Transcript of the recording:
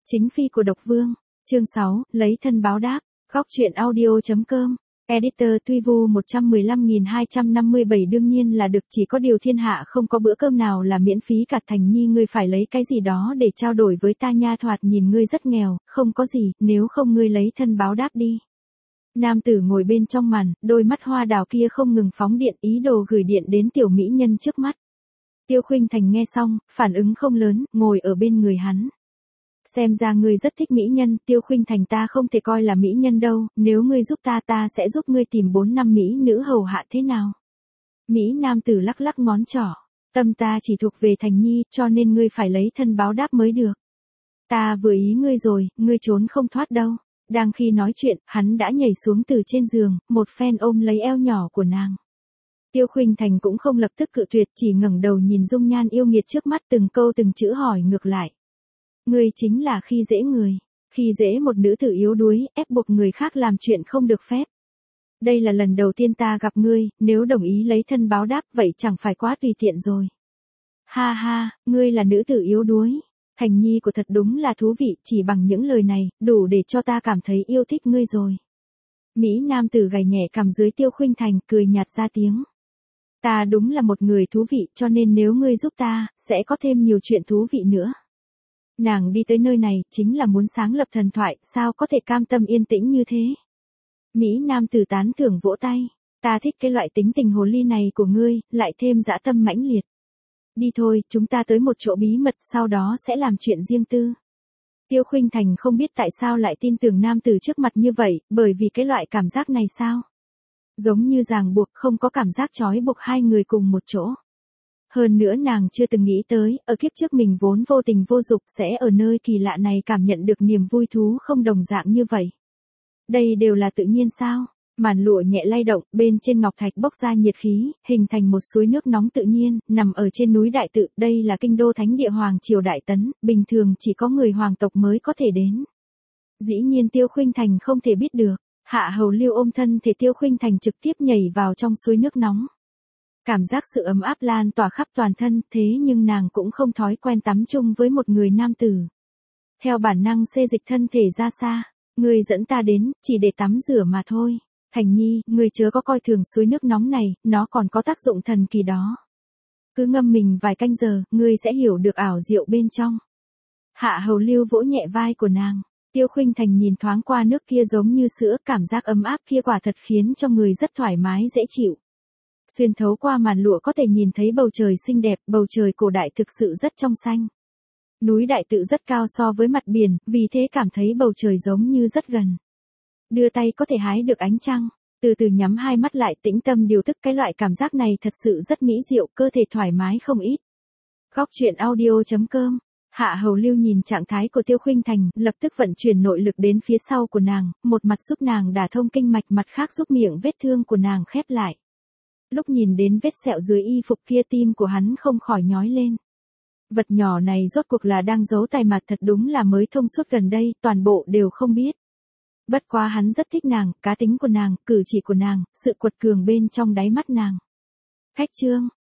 Chính phi của độc vương. Chương 6, lấy thân báo đáp. Góc truyện audio.com. Editor Tuy Vu 115.257 đương nhiên là được, chỉ có điều thiên hạ không có bữa cơm nào là miễn phí cả. Thành Nhi, ngươi phải lấy cái gì đó để trao đổi với ta nha, thoạt nhìn ngươi rất nghèo, không có gì, nếu không ngươi lấy thân báo đáp đi. Nam tử ngồi bên trong màn, đôi mắt hoa đào kia không ngừng phóng điện, ý đồ gửi điện đến tiểu mỹ nhân trước mắt. Tiêu Khuynh Thành nghe xong, phản ứng không lớn, ngồi ở bên người hắn. Xem ra ngươi rất thích mỹ nhân. Tiêu Khuynh Thành, ta không thể coi là mỹ nhân đâu, nếu ngươi giúp ta, ta sẽ giúp ngươi tìm 4 năm mỹ nữ hầu hạ, thế nào? Mỹ nam tử lắc lắc ngón trỏ. Tâm ta chỉ thuộc về Thành Nhi, cho nên ngươi phải lấy thân báo đáp mới được. Ta vừa ý ngươi rồi, ngươi trốn không thoát đâu. Đang khi nói chuyện, hắn đã nhảy xuống từ trên giường, một phen ôm lấy eo nhỏ của nàng. Tiêu Khuynh Thành cũng không lập tức cự tuyệt, chỉ ngẩng đầu nhìn dung nhan yêu nghiệt trước mắt, từng câu từng chữ hỏi ngược lại. Ngươi chính là khi dễ người, khi dễ một nữ tử yếu đuối, ép buộc người khác làm chuyện không được phép. Đây là lần đầu tiên ta gặp ngươi, nếu đồng ý lấy thân báo đáp vậy chẳng phải quá tùy tiện rồi. Ha ha, ngươi là nữ tử yếu đuối. Thành Nhi của thật đúng là thú vị, chỉ bằng những lời này, đủ để cho ta cảm thấy yêu thích ngươi rồi. Mỹ nam tử gảy nhẹ cằm dưới Tiêu Khuynh Thành, cười nhạt ra tiếng. Ta đúng là một người thú vị, cho nên nếu ngươi giúp ta, sẽ có thêm nhiều chuyện thú vị nữa. Nàng đi tới nơi này, chính là muốn sáng lập thần thoại, sao có thể cam tâm yên tĩnh như thế? Mỹ nam tử tán thưởng vỗ tay. Ta thích cái loại tính tình hồ ly này của ngươi, lại thêm dã tâm mãnh liệt. Đi thôi, chúng ta tới một chỗ bí mật, sau đó sẽ làm chuyện riêng tư. Tiêu Khuynh Thành không biết tại sao lại tin tưởng nam tử trước mặt như vậy, bởi vì cái loại cảm giác này sao? Giống như ràng buộc, không có cảm giác trói buộc hai người cùng một chỗ. Hơn nữa nàng chưa từng nghĩ tới, ở kiếp trước mình vốn vô tình vô dục sẽ ở nơi kỳ lạ này cảm nhận được niềm vui thú không đồng dạng như vậy. Đây đều là tự nhiên sao? Màn lụa nhẹ lay động, bên trên ngọc thạch bốc ra nhiệt khí, hình thành một suối nước nóng tự nhiên, nằm ở trên núi Đại Tự, đây là kinh đô thánh địa Hoàng triều Đại Tấn, bình thường chỉ có người hoàng tộc mới có thể đến. Dĩ nhiên Tiêu Khuynh Thành không thể biết được, Hạ Hầu Lưu ôm thân thể Tiêu Khuynh Thành trực tiếp nhảy vào trong suối nước nóng. Cảm giác sự ấm áp lan tỏa khắp toàn thân, thế nhưng nàng cũng không thói quen tắm chung với một người nam tử. Theo bản năng xê dịch thân thể ra xa, ngươi dẫn ta đến, chỉ để tắm rửa mà thôi. Thành Nhi, ngươi chớ có coi thường suối nước nóng này, nó còn có tác dụng thần kỳ đó. Cứ ngâm mình vài canh giờ, ngươi sẽ hiểu được ảo diệu bên trong. Hạ Hầu Lưu vỗ nhẹ vai của nàng. Tiêu Khuynh Thành nhìn thoáng qua nước kia giống như sữa, cảm giác ấm áp kia quả thật khiến cho người rất thoải mái dễ chịu. Xuyên thấu qua màn lụa có thể nhìn thấy bầu trời xinh đẹp, bầu trời cổ đại thực sự rất trong xanh. Núi Đại Tự rất cao so với mặt biển, vì thế cảm thấy bầu trời giống như rất gần. Đưa tay có thể hái được ánh trăng, từ từ nhắm hai mắt lại tĩnh tâm điều tức, cái loại cảm giác này thật sự rất mỹ diệu, cơ thể thoải mái không ít. Góc truyện audio.com. Hạ Hầu Lưu nhìn trạng thái của Tiêu Khuynh Thành, lập tức vận chuyển nội lực đến phía sau của nàng, một mặt giúp nàng đả thông kinh mạch, mặt khác giúp miệng vết thương của nàng khép lại. Lúc nhìn đến vết sẹo dưới y phục kia, tim của hắn không khỏi nhói lên. Vật nhỏ này rốt cuộc là đang giấu tài mặt, thật đúng là mới thông suốt gần đây, toàn bộ đều không biết. Bất quá hắn rất thích nàng, cá tính của nàng, cử chỉ của nàng, sự quật cường bên trong đáy mắt nàng. Khách trương,